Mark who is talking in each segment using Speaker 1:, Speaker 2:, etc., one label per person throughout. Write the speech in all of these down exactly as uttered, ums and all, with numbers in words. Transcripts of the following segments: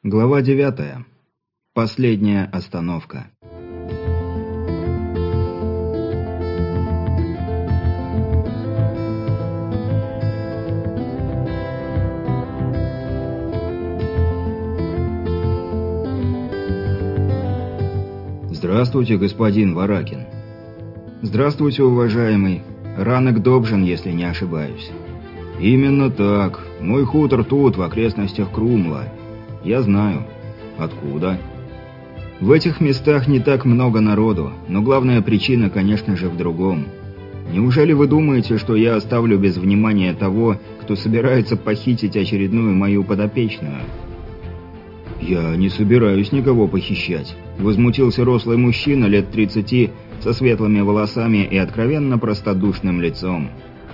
Speaker 1: Глава девятая. Последняя остановка. Здравствуйте, господин Варакин. Здравствуйте, уважаемый. Ранок Добжин, если не ошибаюсь. Именно так. Мой хутор тут, в окрестностях Крумла. Я знаю. Откуда? В этих местах не так много народу, но главная причина, конечно же, в другом. Неужели вы думаете, что я оставлю без внимания того, кто собирается похитить очередную мою подопечную? Я не собираюсь никого похищать. Возмутился рослый мужчина лет тридцати со светлыми волосами и откровенно простодушным лицом.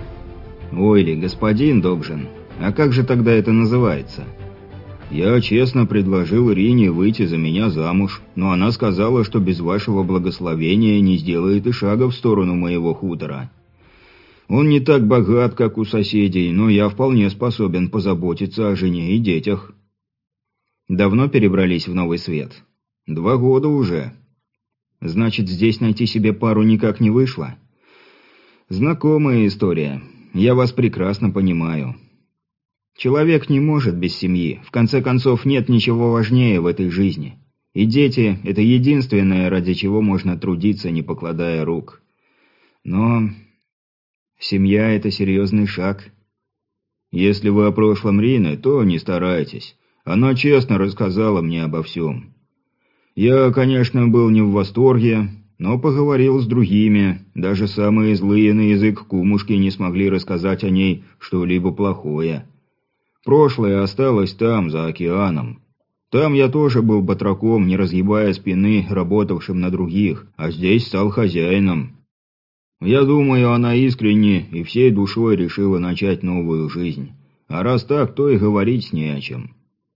Speaker 1: Ой ли, господин Добжин, а как же тогда это называется? Я честно предложил Рине выйти за меня замуж, но она сказала, что без вашего благословения не сделает и шага в сторону моего хутора. Он не так богат, как у соседей, но я вполне способен позаботиться о жене и детях. Давно перебрались в Новый Свет? Два года уже. Значит, здесь найти себе пару никак не вышло? Знакомая история. Я вас прекрасно понимаю. Человек не может без семьи. В конце концов, нет ничего важнее в этой жизни. И дети – это единственное, ради чего можно трудиться, не покладая рук. Но семья – это серьезный шаг. Если вы о прошлом Рины, то не старайтесь. Она честно рассказала мне обо всем. Я, конечно, был не в восторге, но поговорил с другими. Даже самые злые на язык кумушки не смогли рассказать о ней что-либо плохое. Прошлое осталось там, за океаном. Там я тоже был батраком, не разъебая спины, работавшим на других, а здесь стал хозяином. Я думаю, она искренне и всей душой решила начать новую жизнь. А раз так, то и говорить не о чем.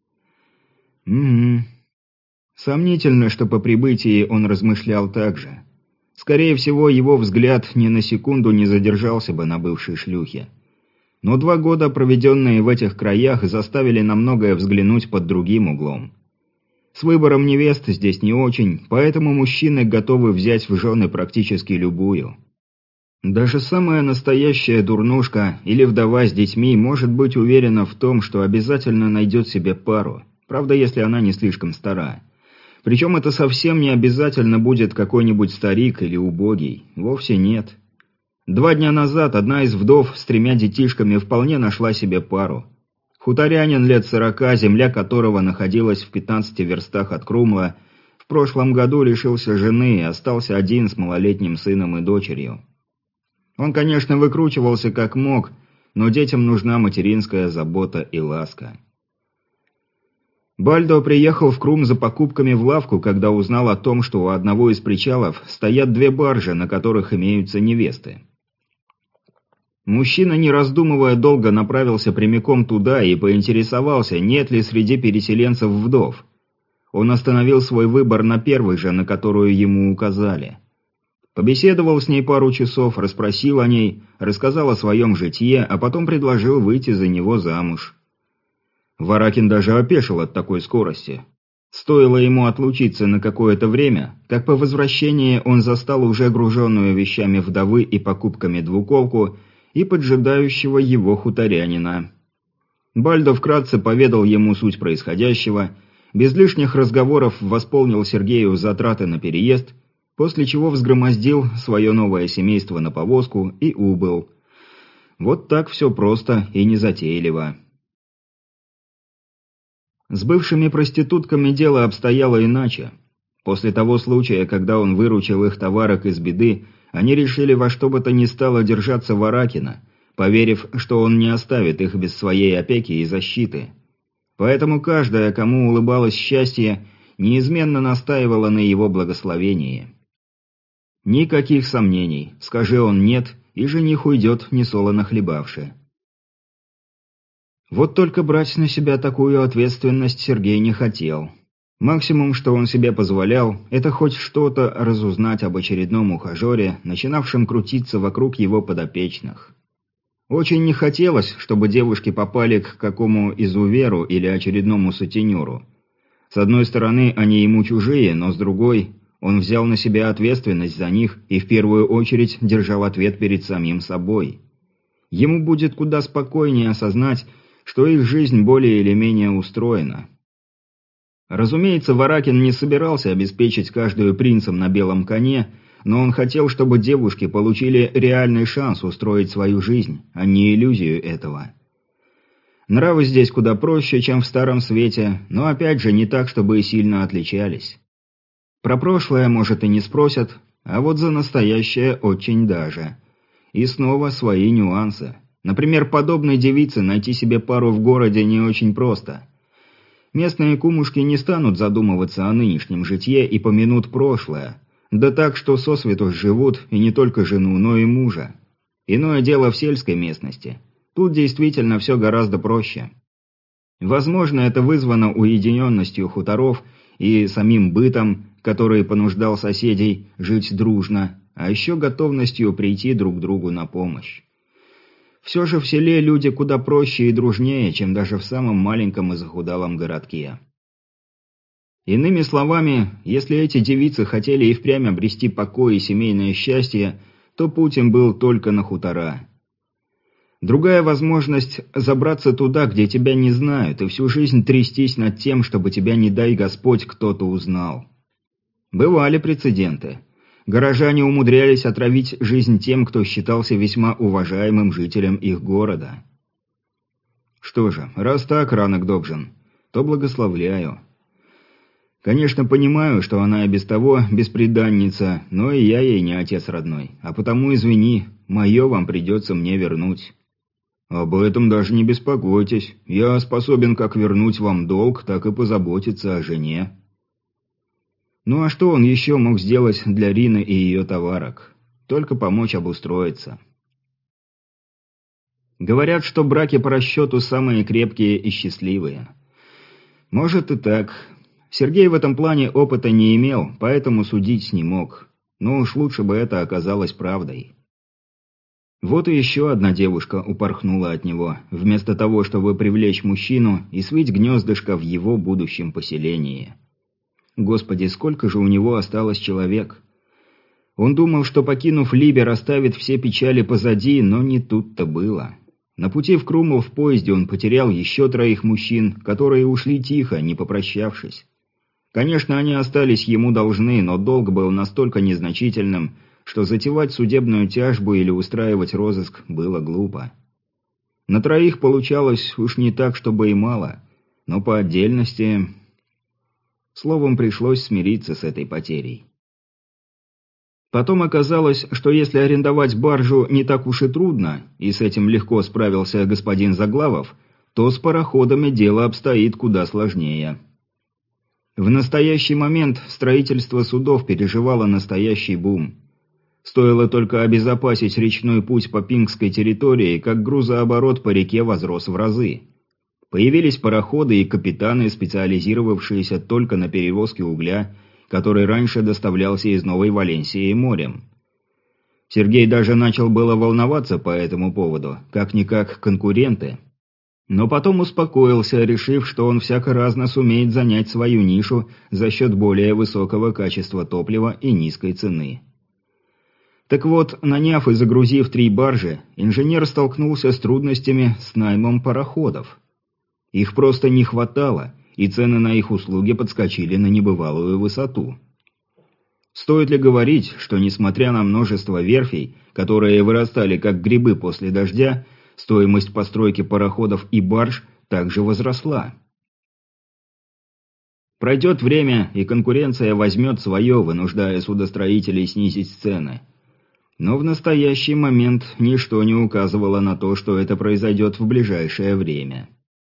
Speaker 1: Угу. Сомнительно, что по прибытии он размышлял так же. Скорее всего, его взгляд ни на секунду не задержался бы на бывшей шлюхе. Но два года, проведенные в этих краях, заставили на многое взглянуть под другим углом. С выбором невесты здесь не очень, поэтому мужчины готовы взять в жены практически любую. Даже самая настоящая дурнушка или вдова с детьми может быть уверена в том, что обязательно найдет себе пару, правда, если она не слишком стара. Причем это совсем не обязательно будет какой-нибудь старик или убогий, вовсе нет. Два дня назад одна из вдов с тремя детишками вполне нашла себе пару. Хуторянин лет сорока, земля которого находилась в пятнадцати верстах от Крумла, в прошлом году лишился жены и остался один с малолетним сыном и дочерью. Он, конечно, выкручивался как мог, но детям нужна материнская забота и ласка. Бальдо приехал в Крум за покупками в лавку, когда узнал о том, что у одного из причалов стоят две баржи, на которых имеются невесты. Мужчина, не раздумывая долго, направился прямиком туда и поинтересовался, нет ли среди переселенцев вдов. Он остановил свой выбор на первой же, на которую ему указали. Побеседовал с ней пару часов, расспросил о ней, рассказал о своем житье, а потом предложил выйти за него замуж. Варакин даже опешил от такой скорости. Стоило ему отлучиться на какое-то время, как по возвращении он застал уже груженную вещами вдовы и покупками двуколку и поджидающего его хуторянина. Бальдо вкратце поведал ему суть происходящего, без лишних разговоров восполнил Сергею затраты на переезд, после чего взгромоздил свое новое семейство на повозку и убыл. Вот так все просто и незатейливо. С бывшими проститутками дело обстояло иначе. После того случая, когда он выручил их товарок из беды, они решили во что бы то ни стало держаться Варакина, поверив, что он не оставит их без своей опеки и защиты. Поэтому каждая, кому улыбалось счастье, неизменно настаивала на его благословении. Никаких сомнений, скажи он «нет», и жених уйдет, несолоно хлебавши. Вот только брать на себя такую ответственность Сергей не хотел. Максимум, что он себе позволял, это хоть что-то разузнать об очередном ухажере, начинавшем крутиться вокруг его подопечных. Очень не хотелось, чтобы девушки попали к какому изуверу или очередному сутенеру. С одной стороны, они ему чужие, но с другой, он взял на себя ответственность за них и в первую очередь держал ответ перед самим собой. Ему будет куда спокойнее осознать, что их жизнь более или менее устроена. Разумеется, Варакин не собирался обеспечить каждую принцем на белом коне, но он хотел, чтобы девушки получили реальный шанс устроить свою жизнь, а не иллюзию этого. Нравы здесь куда проще, чем в Старом Свете, но опять же не так, чтобы и сильно отличались. Про прошлое, может, и не спросят, а вот за настоящее очень даже. И снова свои нюансы. Например, подобной девице найти себе пару в городе не очень просто. Местные кумушки не станут задумываться о нынешнем житье и помянут прошлое. Да так, что сосвету живут и не только жену, но и мужа. Иное дело в сельской местности. Тут действительно все гораздо проще. Возможно, это вызвано уединенностью хуторов и самим бытом, который понуждал соседей жить дружно, а еще готовностью прийти друг другу на помощь. Все же в селе люди куда проще и дружнее, чем даже в самом маленьком и захудалом городке. Иными словами, если эти девицы хотели и впрямь обрести покой и семейное счастье, то путь им был только на хутора. Другая возможность – забраться туда, где тебя не знают, и всю жизнь трястись над тем, чтобы тебя, не дай Господь, кто-то узнал. Бывали прецеденты. Горожане умудрялись отравить жизнь тем, кто считался весьма уважаемым жителем их города. Что же, раз так, Ранок Добжен, то благословляю. Конечно, понимаю, что она и без того бесприданница, но и я ей не отец родной, а потому, извини, мое вам придется мне вернуть. Об этом даже не беспокойтесь, я способен как вернуть вам долг, так и позаботиться о жене. Ну а что он еще мог сделать для Рины и ее товарок? Только помочь обустроиться. Говорят, что браки по расчету самые крепкие и счастливые. Может и так. Сергей в этом плане опыта не имел, поэтому судить не мог. Но уж лучше бы это оказалось правдой. Вот и еще одна девушка упорхнула от него, вместо того, чтобы привлечь мужчину и свить гнездышко в его будущем поселении. Господи, сколько же у него осталось человек? Он думал, что, покинув Либер, оставит все печали позади, но не тут-то было. На пути в Крумл в поезде он потерял еще троих мужчин, которые ушли тихо, не попрощавшись. Конечно, они остались ему должны, но долг был настолько незначительным, что затевать судебную тяжбу или устраивать розыск было глупо. На троих получалось уж не так, чтобы и мало, но по отдельности... Словом, пришлось смириться с этой потерей. Потом оказалось, что если арендовать баржу не так уж и трудно, и с этим легко справился господин Заглавов, то с пароходами дело обстоит куда сложнее. В настоящий момент строительство судов переживало настоящий бум. Стоило только обезопасить речной путь по Пингской территории, как грузооборот по реке возрос в разы. Появились пароходы и капитаны, специализировавшиеся только на перевозке угля, который раньше доставлялся из Новой Валенсии морем. Сергей даже начал было волноваться по этому поводу, как-никак конкуренты. Но потом успокоился, решив, что он всяко-разно сумеет занять свою нишу за счет более высокого качества топлива и низкой цены. Так вот, наняв и загрузив три баржи, инженер столкнулся с трудностями с наймом пароходов. Их просто не хватало, и цены на их услуги подскочили на небывалую высоту. Стоит ли говорить, что несмотря на множество верфей, которые вырастали как грибы после дождя, стоимость постройки пароходов и барж также возросла. Пройдет время, и конкуренция возьмет свое, вынуждая судостроителей снизить цены. Но в настоящий момент ничто не указывало на то, что это произойдет в ближайшее время.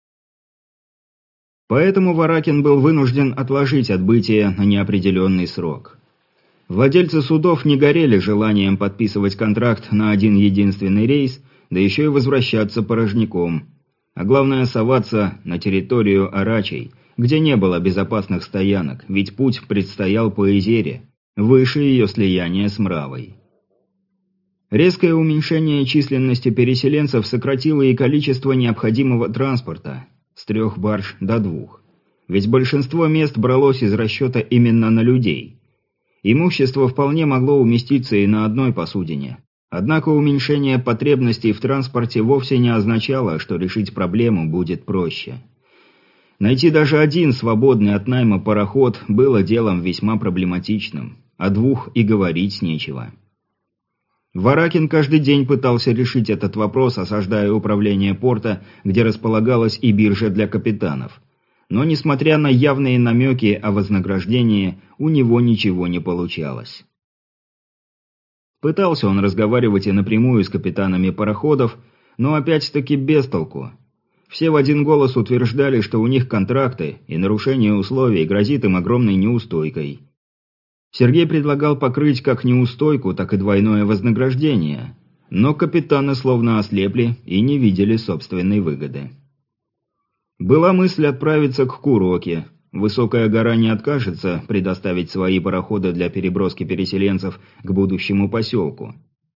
Speaker 1: Поэтому Варакин был вынужден отложить отбытие на неопределенный срок. Владельцы судов не горели желанием подписывать контракт на один единственный рейс, да еще и возвращаться порожняком. А главное, соваться на территорию Арачей, где не было безопасных стоянок, ведь путь предстоял по Изере, выше ее слияния с Мравой. Резкое уменьшение численности переселенцев сократило и количество необходимого транспорта с трех барж до двух. Ведь большинство мест бралось из расчета именно на людей. Имущество вполне могло уместиться и на одной посудине. Однако уменьшение потребностей в транспорте вовсе не означало, что решить проблему будет проще. Найти даже один свободный от найма пароход было делом весьма проблематичным, о двух и говорить нечего. Варакин каждый день пытался решить этот вопрос, осаждая управление порта, где располагалась и биржа для капитанов. Но, несмотря на явные намеки о вознаграждении, у него ничего не получалось. Пытался он разговаривать и напрямую с капитанами пароходов, но опять-таки без толку. Все в один голос утверждали, что у них контракты, и нарушение условий грозит им огромной неустойкой. Сергей предлагал покрыть как неустойку, так и двойное вознаграждение, но капитаны словно ослепли и не видели собственной выгоды. Была мысль отправиться к Куроке. Высокая гора не откажется предоставить свои пароходы для переброски переселенцев к будущему поселку.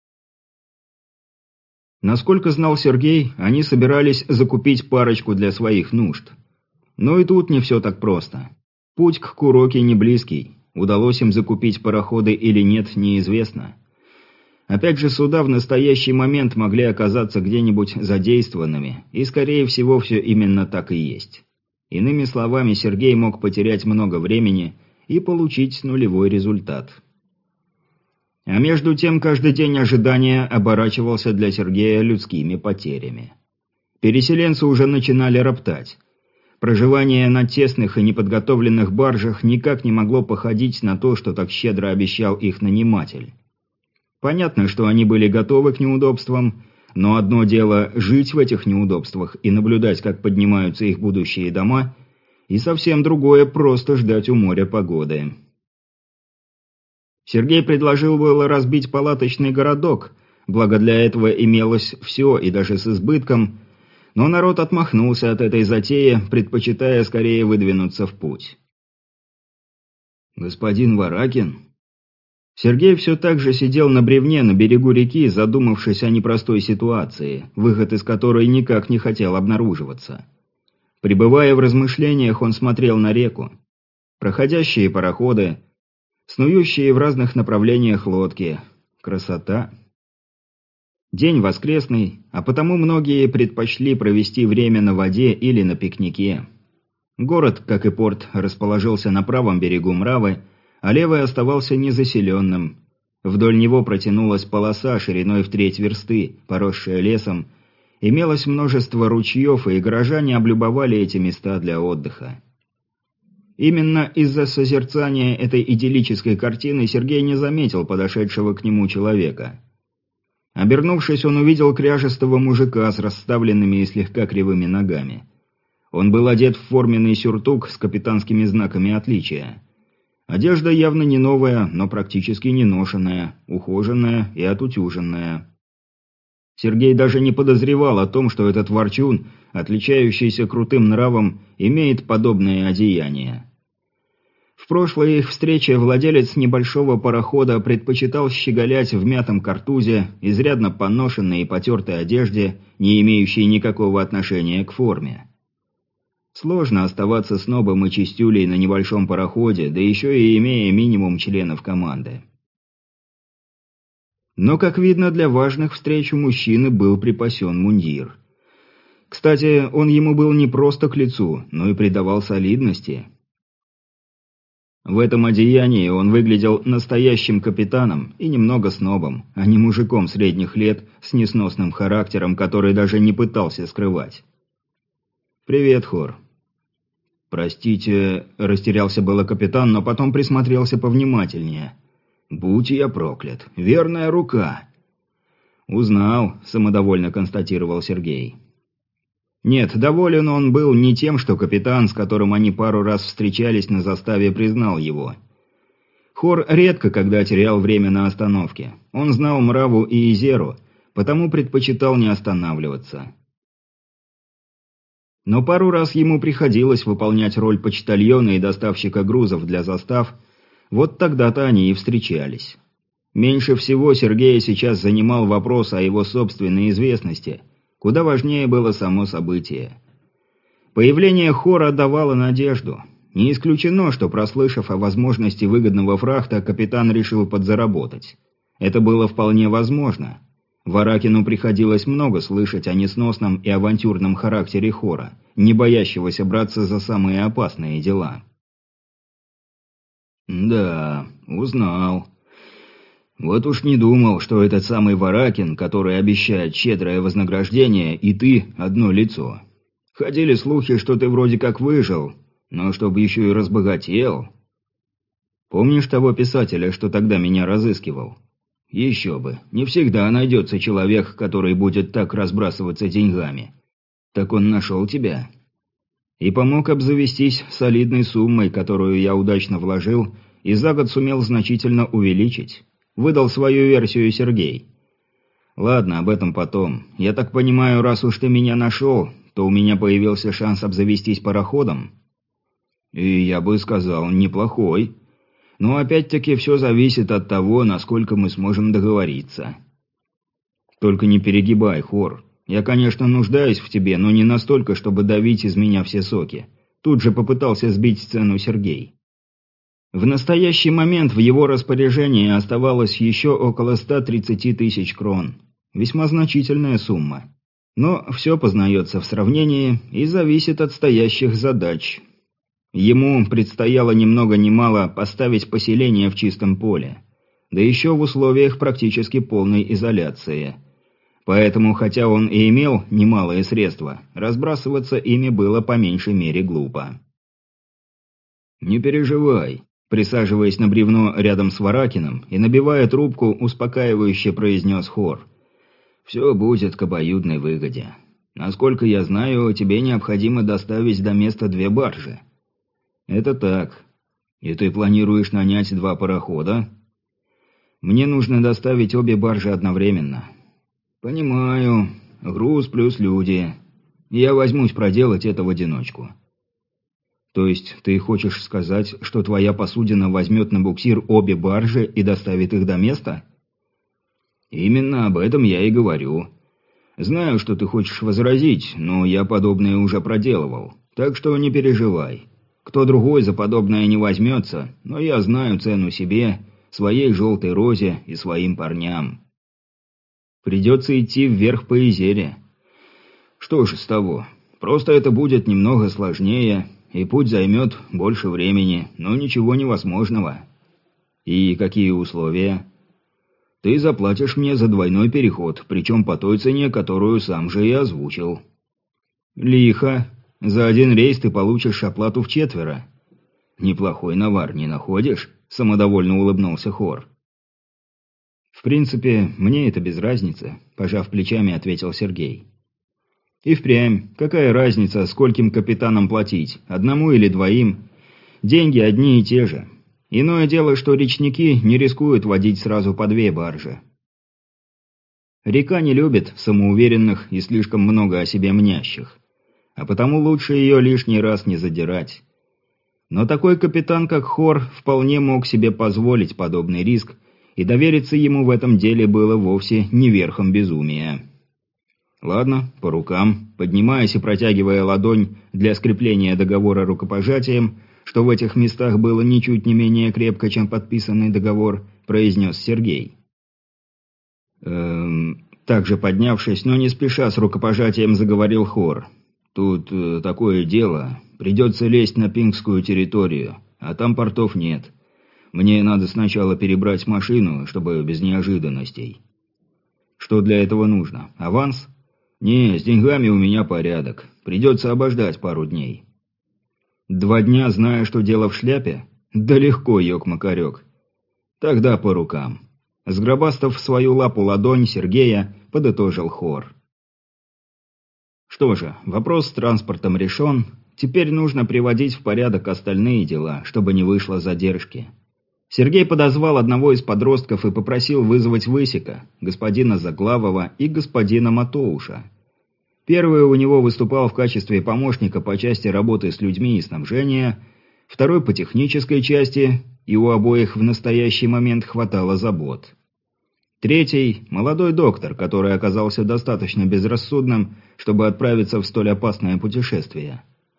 Speaker 1: Насколько знал Сергей, они собирались закупить парочку для своих нужд. Но и тут не все так просто. Путь к Куроке не близкий. Удалось им закупить пароходы или нет, неизвестно. Опять же, суда в настоящий момент могли оказаться где-нибудь задействованными, и, скорее всего, все именно так и есть. Иными словами, Сергей мог потерять много времени и получить нулевой результат. А между тем, каждый день ожидания оборачивался для Сергея людскими потерями. Переселенцы уже начинали роптать. Проживание на тесных и неподготовленных баржах никак не могло походить на то, что так щедро обещал их наниматель. Понятно, что они были готовы к неудобствам, но одно дело жить в этих неудобствах и наблюдать, как поднимаются их будущие дома, и совсем другое просто ждать у моря погоды. Сергей предложил было разбить палаточный городок, благо для этого имелось все и даже с избытком, но народ отмахнулся от этой затеи, предпочитая скорее выдвинуться в путь. «Господин Варакин?» Сергей все так же сидел на бревне на берегу реки, задумавшись о непростой ситуации, выход из которой никак не хотел обнаруживаться. Пребывая в размышлениях, он смотрел на реку. Проходящие пароходы, снующие в разных направлениях лодки. Красота. День воскресный, а потому многие предпочли провести время на воде или на пикнике. Город, как и порт, расположился на правом берегу Мравы, а левый оставался незаселенным. Вдоль него протянулась полоса шириной в треть версты, поросшая лесом. Имелось множество ручьев, и горожане облюбовали эти места для отдыха. Именно из-за созерцания этой идиллической картины Сергей не заметил подошедшего к нему человека. Обернувшись, он увидел кряжестого мужика с расставленными и слегка кривыми ногами. Он был одет в форменный сюртук с капитанскими знаками отличия. Одежда явно не новая, но практически не ношенная, ухоженная и отутюженная. Сергей даже не подозревал о том, что этот ворчун, отличающийся крутым нравом, имеет подобное одеяние. В прошлой их встрече владелец небольшого парохода предпочитал щеголять в мятом картузе, изрядно поношенной и потертой одежде, не имеющей никакого отношения к форме. Сложно оставаться снобом и чистюлей на небольшом пароходе, да еще и имея минимум членов команды. Но, как видно, для важных встреч у мужчины был припасен мундир. Кстати, он ему был не просто к лицу, но и придавал солидности. В этом одеянии он выглядел настоящим капитаном и немного снобом, а не мужиком средних лет с несносным характером, который даже не пытался скрывать. «Привет, Хор». «Простите», – растерялся было капитан, но потом присмотрелся повнимательнее. «Будь я проклят, верная рука». «Узнал», – самодовольно констатировал Сергей. Нет, доволен он был не тем, что капитан, с которым они пару раз встречались на заставе, признал его. Хор редко когда терял время на остановке. Он знал Мраву и Изеру, потому предпочитал не останавливаться. Но пару раз ему приходилось выполнять роль почтальона и доставщика грузов для застав, вот тогда-то они и встречались. Меньше всего Сергея сейчас занимал вопрос о его собственной известности, куда важнее было само событие. Появление Хора давало надежду. Не исключено, что, прослышав о возможности выгодного фрахта, капитан решил подзаработать. Это было вполне возможно. Варакину приходилось много слышать о несносном и авантюрном характере Хора, не боящегося браться за самые опасные дела. «Да, узнал. Вот уж не думал, что этот самый Варакин, который обещает щедрое вознаграждение, и ты – одно лицо. Ходили слухи, что ты вроде как выжил, но чтобы еще и разбогател. Помнишь того писателя, что тогда меня разыскивал? Еще бы, не всегда найдется человек, который будет так разбрасываться деньгами. Так он нашел тебя. И помог обзавестись солидной суммой, которую я удачно вложил, и за год сумел значительно увеличить. Выдал свою версию Сергей. Ладно, об этом потом. Я так понимаю, раз уж ты меня нашел, то у меня появился шанс обзавестись пароходом? И я бы сказал, неплохой. Но опять-таки все зависит от того, насколько мы сможем договориться. Только не перегибай, Хор. Я, конечно, нуждаюсь в тебе, но не настолько, чтобы давить из меня все соки. Тут же попытался сбить цену Сергей. В настоящий момент в его распоряжении оставалось еще около ста тридцати тысяч крон. Весьма значительная сумма. Но все познается в сравнении и зависит от стоящих задач. Ему предстояло ни много ни мало поставить поселение в чистом поле. Да еще в условиях практически полной изоляции. Поэтому, хотя он и имел немалые средства, разбрасываться ими было по меньшей мере глупо. «Не переживай», – присаживаясь на бревно рядом с Варакиным и набивая трубку, успокаивающе произнес Хор. «Все будет к обоюдной выгоде. Насколько я знаю, тебе необходимо доставить до места две баржи». «Это так. И ты планируешь нанять два парохода?» «Мне нужно доставить обе баржи одновременно». «Понимаю. Груз плюс люди. Я возьмусь проделать это в одиночку». «То есть ты хочешь сказать, что твоя посудина возьмет на буксир обе баржи и доставит их до места?» «Именно об этом я и говорю. Знаю, что ты хочешь возразить, но я подобное уже проделывал. Так что не переживай. Кто другой за подобное не возьмется, но я знаю цену себе, своей желтой розе и своим парням. Придется идти вверх по Изере. Что ж с того, просто это будет немного сложнее, и путь займет больше времени, но ничего невозможного. И какие условия? Ты заплатишь мне за двойной переход, причем по той цене, которую сам же и озвучил». «Лихо. За один рейс ты получишь оплату вчетверо». «Неплохой навар, не находишь?» – самодовольно улыбнулся Хор. «В принципе, мне это без разницы», – пожав плечами, ответил Сергей. «И впрямь, какая разница, скольким капитанам платить, одному или двоим? Деньги одни и те же. Иное дело, что речники не рискуют водить сразу по две баржи. Река не любит самоуверенных и слишком много о себе мнящих, а потому лучше ее лишний раз не задирать. Но такой капитан, как Хор, вполне мог себе позволить подобный риск, и довериться ему в этом деле было вовсе не верхом безумия. Ладно, по рукам, поднимаясь и протягивая ладонь для скрепления договора рукопожатием, что в этих местах было ничуть не менее крепко, чем подписанный договор, произнес Сергей. Эм, также поднявшись, но не спеша с рукопожатием, заговорил Хор. «Тут э, такое дело. Придется лезть на пингскую территорию, а там портов нет. Мне надо сначала перебрать машину, чтобы без неожиданностей». «Что для этого нужно? Аванс?» «Не, с деньгами у меня порядок. Придется обождать пару дней». «Два дня, зная, что дело в шляпе? Да легко, ёк-макарёк. Тогда по рукам». Сгробастав в свою лапу ладонь Сергея, подытожил Хор. Что же, вопрос с транспортом решен. Теперь нужно приводить в порядок остальные дела, чтобы не вышло задержки. Сергей подозвал одного из подростков и попросил вызвать Высика, господина Заглавова и господина Матоуша. Первый у него выступал в качестве помощника по части работы с людьми и снабжения, второй по технической части, и у обоих в настоящий момент хватало забот. Третий – молодой доктор, который оказался достаточно безрассудным, чтобы отправиться в столь опасное путешествие.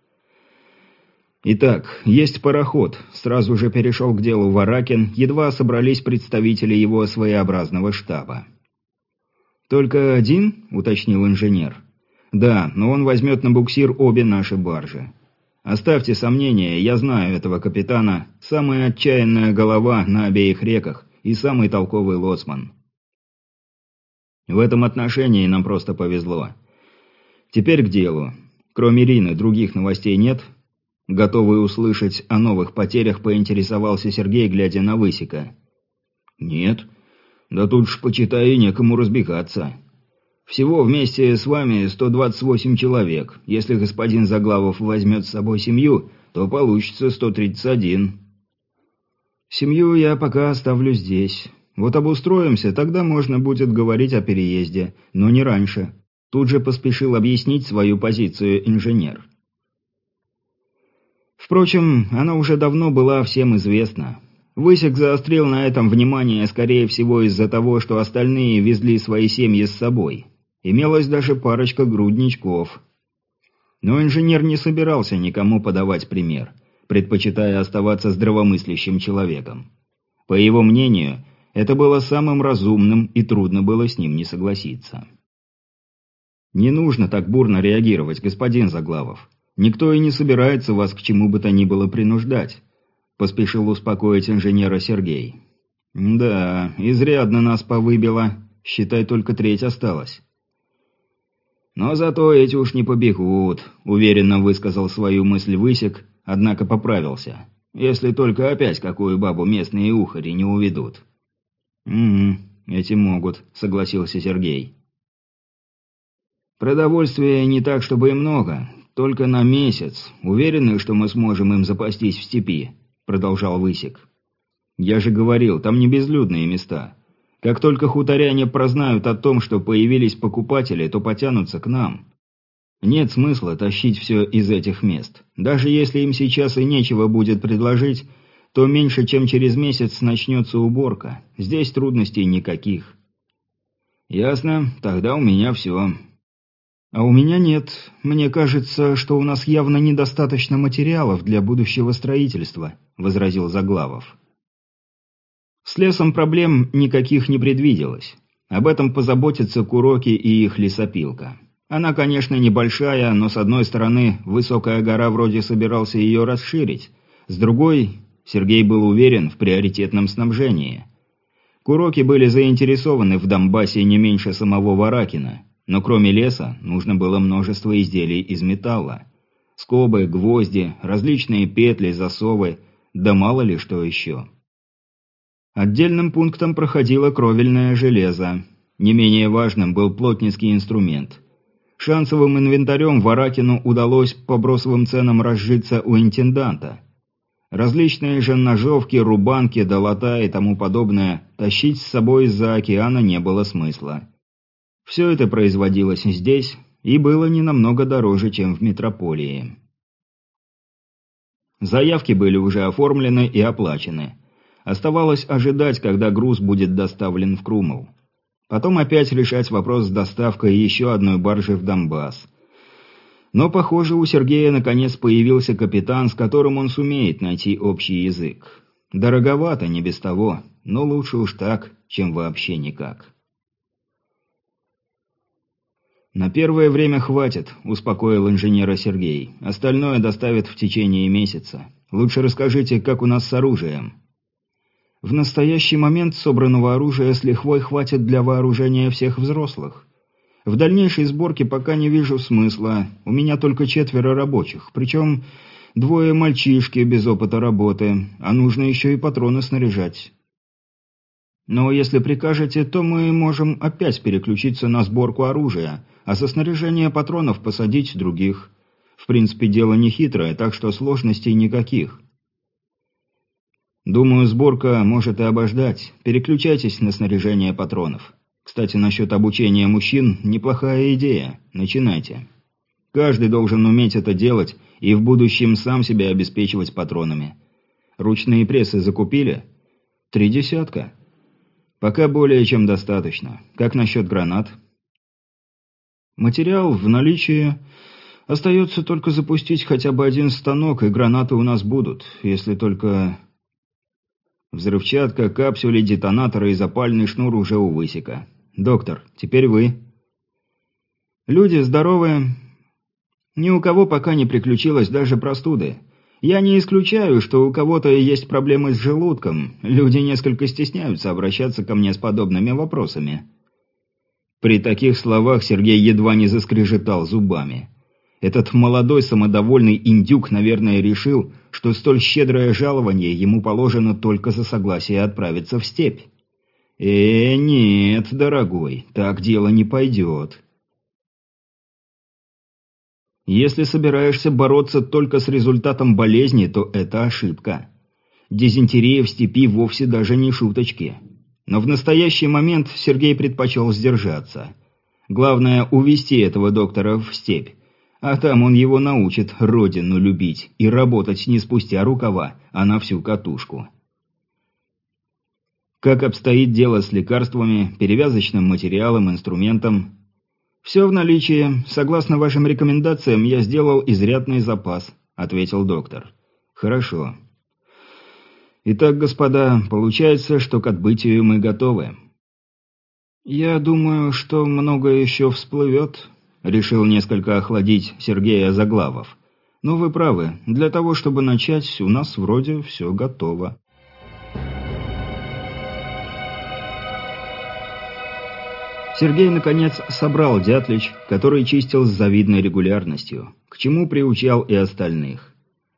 Speaker 1: Итак, есть пароход. Сразу же перешел к делу Варакин, едва собрались представители его своеобразного штаба. «Только один?» – уточнил инженер. «Да, но он возьмет на буксир обе наши баржи. Оставьте сомнения, я знаю этого капитана, самая отчаянная голова на обеих реках и самый толковый лоцман. В этом отношении нам просто повезло. Теперь к делу. Кроме Рины, других новостей нет?» Готовый услышать о новых потерях, поинтересовался Сергей, глядя на Высика. «Нет. Да тут ж, почитай, и некому разбегаться. Всего вместе с вами сто двадцать восемь человек. Если господин Заглавов возьмет с собой семью, то получится сто тридцать один. Семью я пока оставлю здесь. Вот обустроимся, тогда можно будет говорить о переезде, но не раньше». Тут же поспешил объяснить свою позицию инженер. Впрочем, она уже давно была всем известна. Высик заострил на этом внимание, скорее всего, из-за того, что остальные везли свои семьи с собой. Имелась даже парочка грудничков. Но инженер не собирался никому подавать пример, предпочитая оставаться здравомыслящим человеком. По его мнению, это было самым разумным, и трудно было с ним не согласиться. «Не нужно так бурно реагировать, господин Заглавов. Никто и не собирается вас к чему бы то ни было принуждать», – поспешил успокоить инженера Сергей. «Да, изрядно нас повыбило. Считай, только треть осталась». «Но зато эти уж не побегут», – уверенно высказал свою мысль Высик, однако поправился. «Если только опять какую бабу местные ухари не уведут». «Угу, эти могут», – согласился Сергей. «Продовольствия не так, чтобы и много. Только на месяц. Уверены, что мы сможем им запастись в степи?» – продолжал Высик. «Я же говорил, там не безлюдные места. Как только хуторяне прознают о том, что появились покупатели, то потянутся к нам. Нет смысла тащить все из этих мест. Даже если им сейчас и нечего будет предложить, то меньше чем через месяц начнется уборка. Здесь трудностей никаких». «Ясно. Тогда у меня все». «А у меня нет. Мне кажется, что у нас явно недостаточно материалов для будущего строительства», – возразил Заглавов. С лесом проблем никаких не предвиделось. Об этом позаботятся Куроки и их лесопилка. Она, конечно, небольшая, но с одной стороны, высокая гора вроде собирался ее расширить. С другой, Сергей был уверен в приоритетном снабжении. Куроки были заинтересованы в Донбассе не меньше самого Варакина. Но кроме леса, нужно было множество изделий из металла. Скобы, гвозди, различные петли, засовы, да мало ли что еще. Отдельным пунктом проходило кровельное железо. Не менее важным был плотницкий инструмент. Шансовым инвентарем Варакину удалось по бросовым ценам разжиться у интенданта. Различные же ножовки, рубанки, долота и тому подобное тащить с собой из-за океана не было смысла. Все это производилось здесь и было не намного дороже, чем в метрополии. Заявки были уже оформлены и оплачены. Оставалось ожидать, когда груз будет доставлен в Крумов. Потом опять решать вопрос с доставкой еще одной баржи в Донбасс. Но, похоже, у Сергея наконец появился капитан, с которым он сумеет найти общий язык. Дороговато, не без того, но лучше уж так, чем вообще никак. «На первое время хватит», – успокоил инженера Сергей. «Остальное доставят в течение месяца. Лучше расскажите, как у нас с оружием». «В настоящий момент собранного оружия с лихвой хватит для вооружения всех взрослых. В дальнейшей сборке пока не вижу смысла. У меня только четверо рабочих, причем двое мальчишки без опыта работы, а нужно еще и патроны снаряжать. Но если прикажете, то мы можем опять переключиться на сборку оружия, а со снаряжения патронов посадить других. В принципе, дело не хитрое, так что сложностей никаких». «Думаю, сборка может и обождать. Переключайтесь на снаряжение патронов. Кстати, насчет обучения мужчин – неплохая идея. Начинайте. Каждый должен уметь это делать и в будущем сам себя обеспечивать патронами. Ручные прессы закупили? Три десятка. Пока более чем достаточно. Как насчет гранат?» «Материал в наличии. Остается только запустить хотя бы один станок, и гранаты у нас будут, если только... Взрывчатка, капсули, детонаторы и запальный шнур уже у высека. Доктор, теперь вы. Люди здоровые. Ни у кого пока не приключилось даже простуды. Я не исключаю, что у кого-то есть проблемы с желудком. Люди несколько стесняются обращаться ко мне с подобными вопросами. При таких словах Сергей едва не заскрежетал зубами. Этот молодой самодовольный индюк, наверное, решил, что столь щедрое жалование ему положено только за согласие отправиться в степь. Э, нет, дорогой, так дело не пойдет. Если собираешься бороться только с результатом болезни, то это ошибка. Дизентерия в степи вовсе даже не шуточки. Но в настоящий момент Сергей предпочел сдержаться. Главное – увести этого доктора в степь. А там он его научит родину любить и работать не спустя рукава, а на всю катушку. Как обстоит дело с лекарствами, перевязочным материалом, инструментом? «Все в наличии. Согласно вашим рекомендациям, я сделал изрядный запас», — ответил доктор. «Хорошо. Итак, господа, получается, что к отбытию мы готовы». «Я думаю, что многое еще всплывет», — решил несколько охладить Сергея Заглавов. «Но вы правы. Для того, чтобы начать, у нас вроде все готово». Сергей, наконец, собрал дятлич, который чистил с завидной регулярностью, к чему приучал и остальных.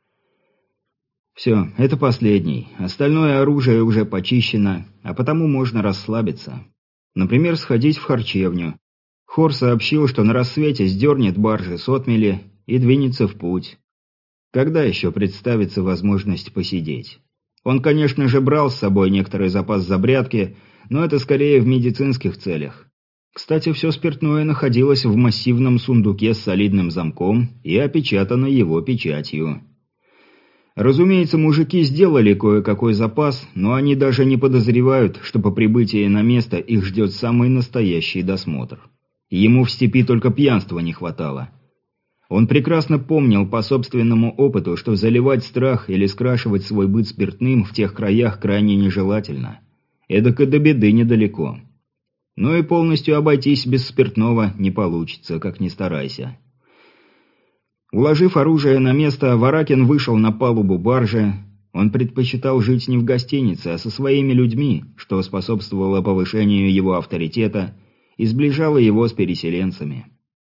Speaker 1: Все, это последний. Остальное оружие уже почищено, а потому можно расслабиться. Например, сходить в харчевню. Хор сообщил, что на рассвете сдернет баржи с отмели и двинется в путь. Когда еще представится возможность посидеть? Он, конечно же, брал с собой некоторый запас забрядки, но это скорее в медицинских целях. Кстати, все спиртное находилось в массивном сундуке с солидным замком и опечатано его печатью. Разумеется, мужики сделали кое-какой запас, но они даже не подозревают, что по прибытии на место их ждет самый настоящий досмотр. Ему в степи только пьянства не хватало. Он прекрасно помнил по собственному опыту, что заливать страх или скрашивать свой быт спиртным в тех краях крайне нежелательно. Эдак и до беды недалеко. Но и полностью обойтись без спиртного не получится, как ни старайся. Уложив оружие на место, Варакин вышел на палубу баржи. Он предпочитал жить не в гостинице, а со своими людьми, что способствовало повышению его авторитета и сближало его с переселенцами.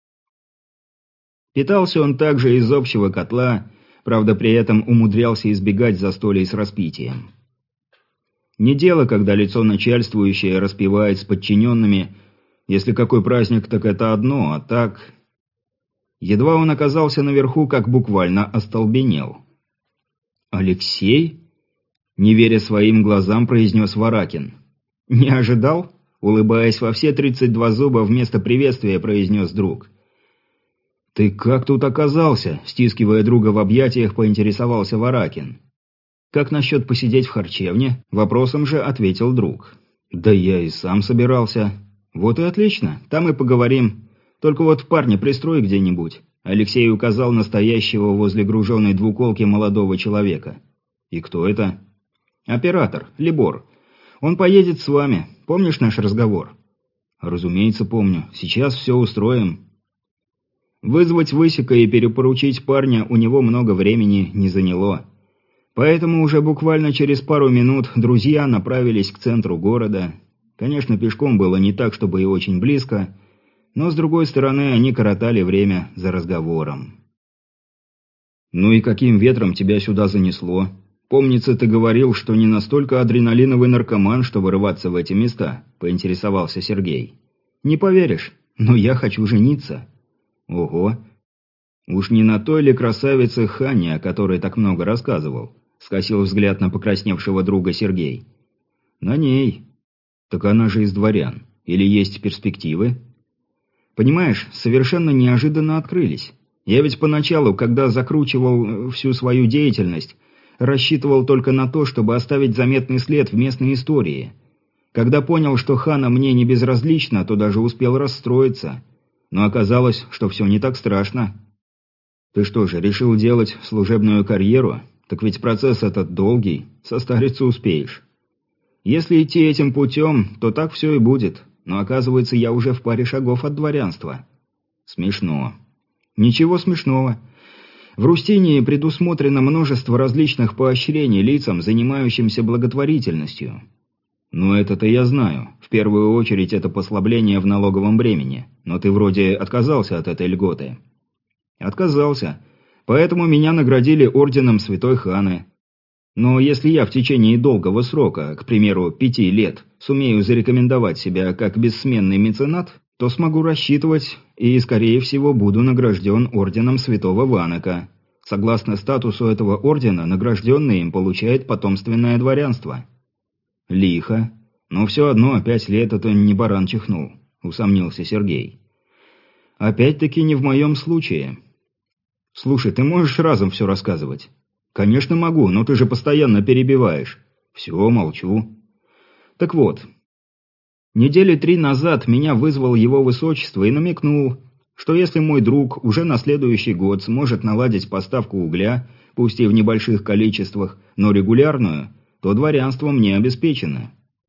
Speaker 1: Питался он также из общего котла, правда при этом умудрялся избегать застолий с распитием. Не дело, когда лицо начальствующее распевает с подчиненными, если какой праздник, так это одно, а так... Едва он оказался наверху, как буквально остолбенел. «Алексей?» — не веря своим глазам, произнес Варакин. «Не ожидал?» — улыбаясь во все тридцать два зуба, вместо приветствия произнес друг. «Ты как тут оказался?» — стискивая друга в объятиях, поинтересовался Варакин. «Как насчет посидеть в харчевне?» – вопросом же ответил друг. «Да я и сам собирался». «Вот и отлично, там и поговорим. Только вот парня пристрой где-нибудь». Алексей указал на стоящего возле груженной двуколки молодого человека. «И кто это?» «Оператор, Либор. Он поедет с вами. Помнишь наш разговор?» «Разумеется, помню. Сейчас все устроим». Вызвать Высека и перепоручить парня у него много времени не заняло. Поэтому уже буквально через пару минут друзья направились к центру города. Конечно, пешком было не так, чтобы и очень близко, но с другой стороны они коротали время за разговором. «Ну и каким ветром тебя сюда занесло? Помнится, ты говорил, что не настолько адреналиновый наркоман, чтобы рваться в эти места», — поинтересовался Сергей. «Не поверишь, но я хочу жениться». «Ого! Уж не на той ли красавице Хане, о которой так много рассказывал?» — скосил взгляд на покрасневшего друга Сергей. «На ней. Так она же из дворян. Или есть перспективы?» «Понимаешь, совершенно неожиданно открылись. Я ведь поначалу, когда закручивал всю свою деятельность, рассчитывал только на то, чтобы оставить заметный след в местной истории. Когда понял, что Хана мне не безразлична, то даже успел расстроиться. Но оказалось, что все не так страшно». Ты что же, решил делать служебную карьеру? Так ведь процесс этот долгий, состариться успеешь. Если идти этим путем, то так все и будет, но оказывается, я уже в паре шагов от дворянства. Смешно. Ничего смешного. В Рустинии предусмотрено множество различных поощрений лицам, занимающимся благотворительностью. Ну это-то я знаю. В первую очередь это послабление в налоговом бремени. Но ты вроде отказался от этой льготы. Отказался. Поэтому меня наградили орденом Святой Ханы. Но если я в течение долгого срока, к примеру, пяти лет, сумею зарекомендовать себя как бессменный меценат, то смогу рассчитывать и, скорее всего, буду награжден орденом Святого Ванока. Согласно статусу этого ордена, награжденный им получает потомственное дворянство. Лихо. Но все одно пять лет это не баран чихнул, усомнился Сергей. Опять-таки не в моем случае. Слушай, ты можешь разом все рассказывать? Конечно могу, но ты же постоянно перебиваешь. Все, молчу. Так вот, недели три назад меня вызвал его высочество и намекнул, что если мой друг уже на следующий год сможет наладить поставку угля, пусть и в небольших количествах, но регулярную, то дворянство мне обеспечено.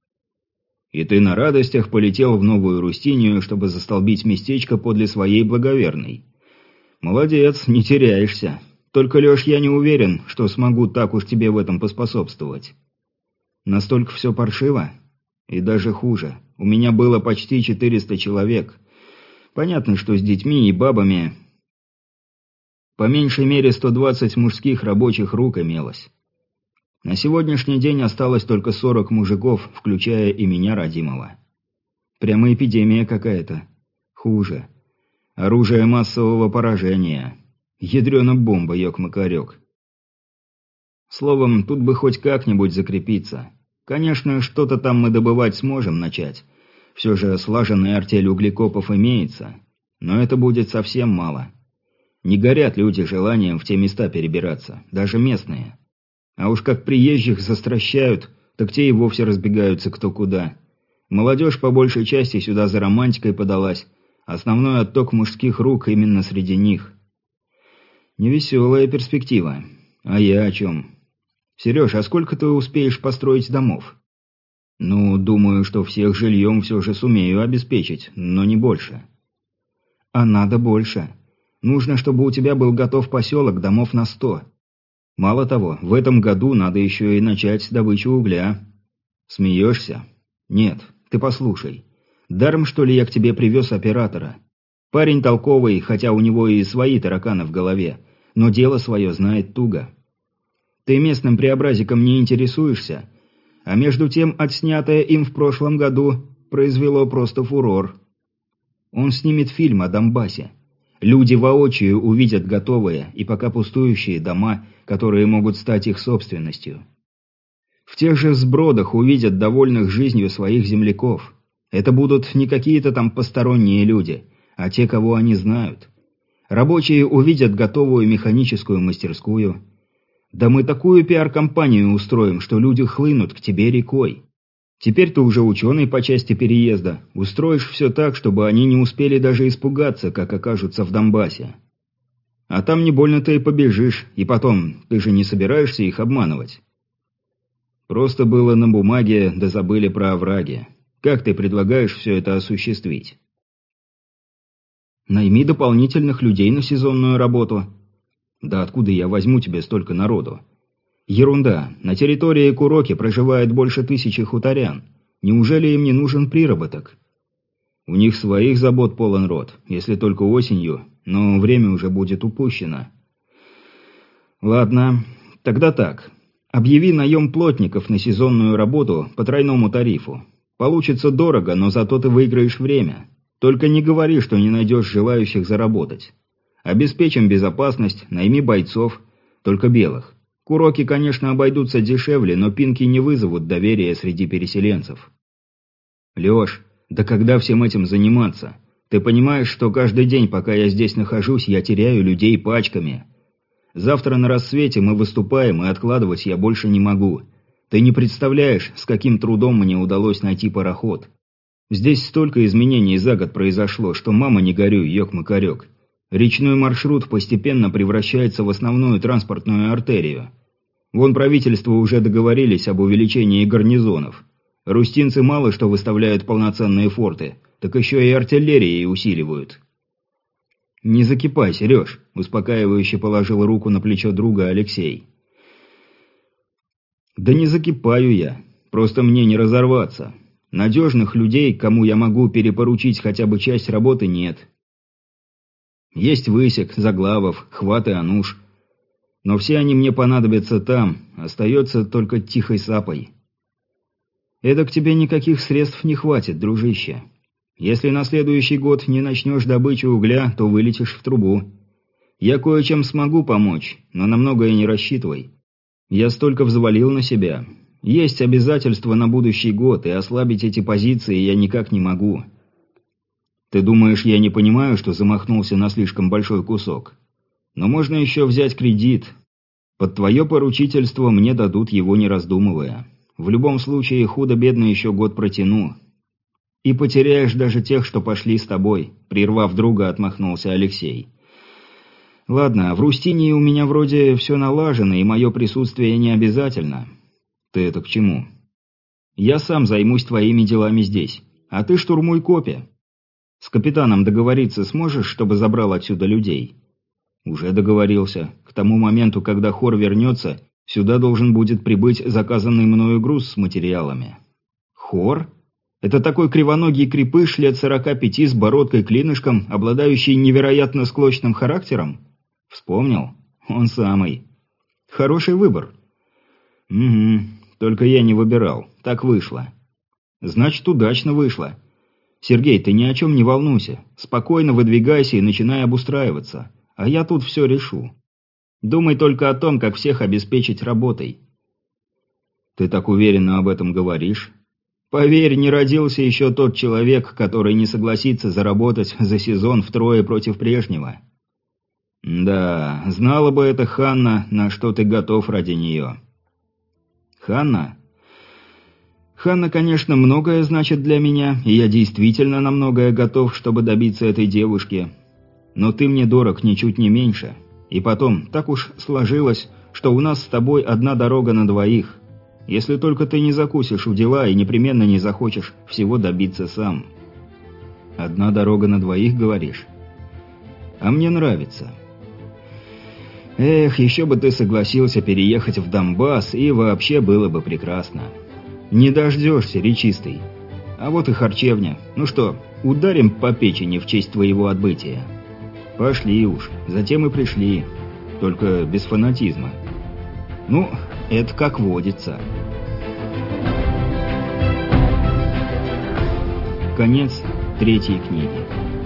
Speaker 1: И ты на радостях полетел в Новую Рустинию, чтобы застолбить местечко подле своей благоверной. Молодец, не теряешься. Только, Леш, я не уверен, что смогу так уж тебе в этом поспособствовать. Настолько все паршиво? И даже хуже. У меня было почти четыреста человек. Понятно, что с детьми и бабами. По меньшей мере сто двадцать мужских рабочих рук имелось. На сегодняшний день осталось только сорок мужиков, включая и меня, родимого. Прямо эпидемия какая-то. Хуже. Оружие массового поражения. Ядрёна бомба, ёк-макарёк. Словом, тут бы хоть как-нибудь закрепиться. Конечно, что-то там мы добывать сможем начать. Все же слаженная артель углекопов имеется. Но это будет совсем мало. Не горят люди желанием в те места перебираться, даже местные. А уж как приезжих застращают, так те и вовсе разбегаются кто куда. Молодежь по большей части сюда за романтикой подалась. Основной отток мужских рук именно среди них. Невеселая перспектива. А я о чем? Сереж, а сколько ты успеешь построить домов? Ну, думаю, что всех жильем все же сумею обеспечить, но не больше. А надо больше. Нужно, чтобы у тебя был готов поселок домов на сто. Мало того, в этом году надо еще и начать добычу угля. Смеешься? Нет, ты послушай. Даром, что ли, я к тебе привез оператора? Парень толковый, хотя у него и свои тараканы в голове, но дело свое знает туго. Ты местным преобразиком не интересуешься, а между тем отснятое им в прошлом году произвело просто фурор. Он снимет фильм о Донбассе. Люди воочию увидят готовые и пока пустующие дома, которые могут стать их собственностью. В тех же сбродах увидят довольных жизнью своих земляков. Это будут не какие-то там посторонние люди, а те, кого они знают. Рабочие увидят готовую механическую мастерскую. Да мы такую пиар-компанию устроим, что люди хлынут к тебе рекой. Теперь ты уже ученый по части переезда. Устроишь все так, чтобы они не успели даже испугаться, как окажутся в Донбассе. А там не больно ты и побежишь, и потом, ты же не собираешься их обманывать. Просто было на бумаге, да забыли про овраги. Как ты предлагаешь все это осуществить? Найми дополнительных людей на сезонную работу. Да откуда я возьму тебе столько народу? Ерунда. На территории Куроки проживает больше тысячи хуторян. Неужели им не нужен приработок? У них своих забот полон рот, если только осенью, но время уже будет упущено. Ладно, тогда так. Объяви наем плотников на сезонную работу по тройному тарифу. Получится дорого, но зато ты выиграешь время. Только не говори, что не найдешь желающих заработать. Обеспечим безопасность, найми бойцов, только белых. Куроки, конечно, обойдутся дешевле, но пинки не вызовут доверия среди переселенцев. Леш, да когда всем этим заниматься? Ты понимаешь, что каждый день, пока я здесь нахожусь, я теряю людей пачками. Завтра на рассвете мы выступаем, и откладывать я больше не могу. Ты не представляешь, с каким трудом мне удалось найти пароход. Здесь столько изменений за год произошло, что мама не горюй, ёк-макарёк. Речной маршрут постепенно превращается в основную транспортную артерию. Вон правительство уже договорились об увеличении гарнизонов. Рустинцы мало что выставляют полноценные форты, так еще и артиллерией усиливают. «Не закипай, Сереж», – успокаивающе положил руку на плечо друга Алексей. «Да не закипаю я, просто мне не разорваться. Надежных людей, кому я могу перепоручить хотя бы часть работы, нет. Есть Высек, Заглавов, Хват и Ануш. Но все они мне понадобятся там, остается только Тихой Сапой. Эдак тебе никаких средств не хватит, дружище. Если на следующий год не начнешь добычу угля, то вылетишь в трубу. Я кое-чем смогу помочь, но на многое не рассчитывай. Я столько взвалил на себя. Есть обязательства на будущий год, и ослабить эти позиции я никак не могу. Ты думаешь, я не понимаю, что замахнулся на слишком большой кусок? Но можно еще взять кредит. Под твое поручительство мне дадут его не раздумывая. В любом случае, худо-бедно еще год протяну. И потеряешь даже тех, что пошли с тобой, прервав друга, отмахнулся Алексей. Ладно, в Рустинии у меня вроде все налажено, и мое присутствие не обязательно. Ты это к чему? Я сам займусь твоими делами здесь, а ты штурмуй Копи. С капитаном договориться сможешь, чтобы забрал отсюда людей? Уже договорился. К тому моменту, когда Хор вернется, сюда должен будет прибыть заказанный мною груз с материалами. Хор? Это такой кривоногий крепыш лет сорока пяти с бородкой-клинышком, обладающий невероятно склочным характером? Вспомнил? Он самый. Хороший выбор. Угу, только я не выбирал. Так вышло. Значит, удачно вышло. Сергей, ты ни о чем не волнуйся. Спокойно выдвигайся и начинай обустраиваться. А я тут все решу. Думай только о том, как всех обеспечить работой. Ты так уверенно об этом говоришь? Поверь, не родился еще тот человек, который не согласится заработать за сезон втрое против прежнего. Да, знала бы эта Ханна, на что ты готов ради нее. Ханна? Ханна, конечно, многое значит для меня, и я действительно на многое готов, чтобы добиться этой девушки. Но ты мне дорог ничуть не меньше. И потом, так уж сложилось, что у нас с тобой одна дорога на двоих. Если только ты не закусишь у дела и непременно не захочешь всего добиться сам. Одна дорога на двоих, говоришь? А мне нравится. Эх, еще бы ты согласился переехать в Донбасс, и вообще было бы прекрасно. Не дождешься, речистый. А вот и харчевня. Ну что, ударим по печени в честь твоего отбытия? Пошли уж, затем и пришли. Только без фанатизма. Ну, это как водится. Конец третьей книги.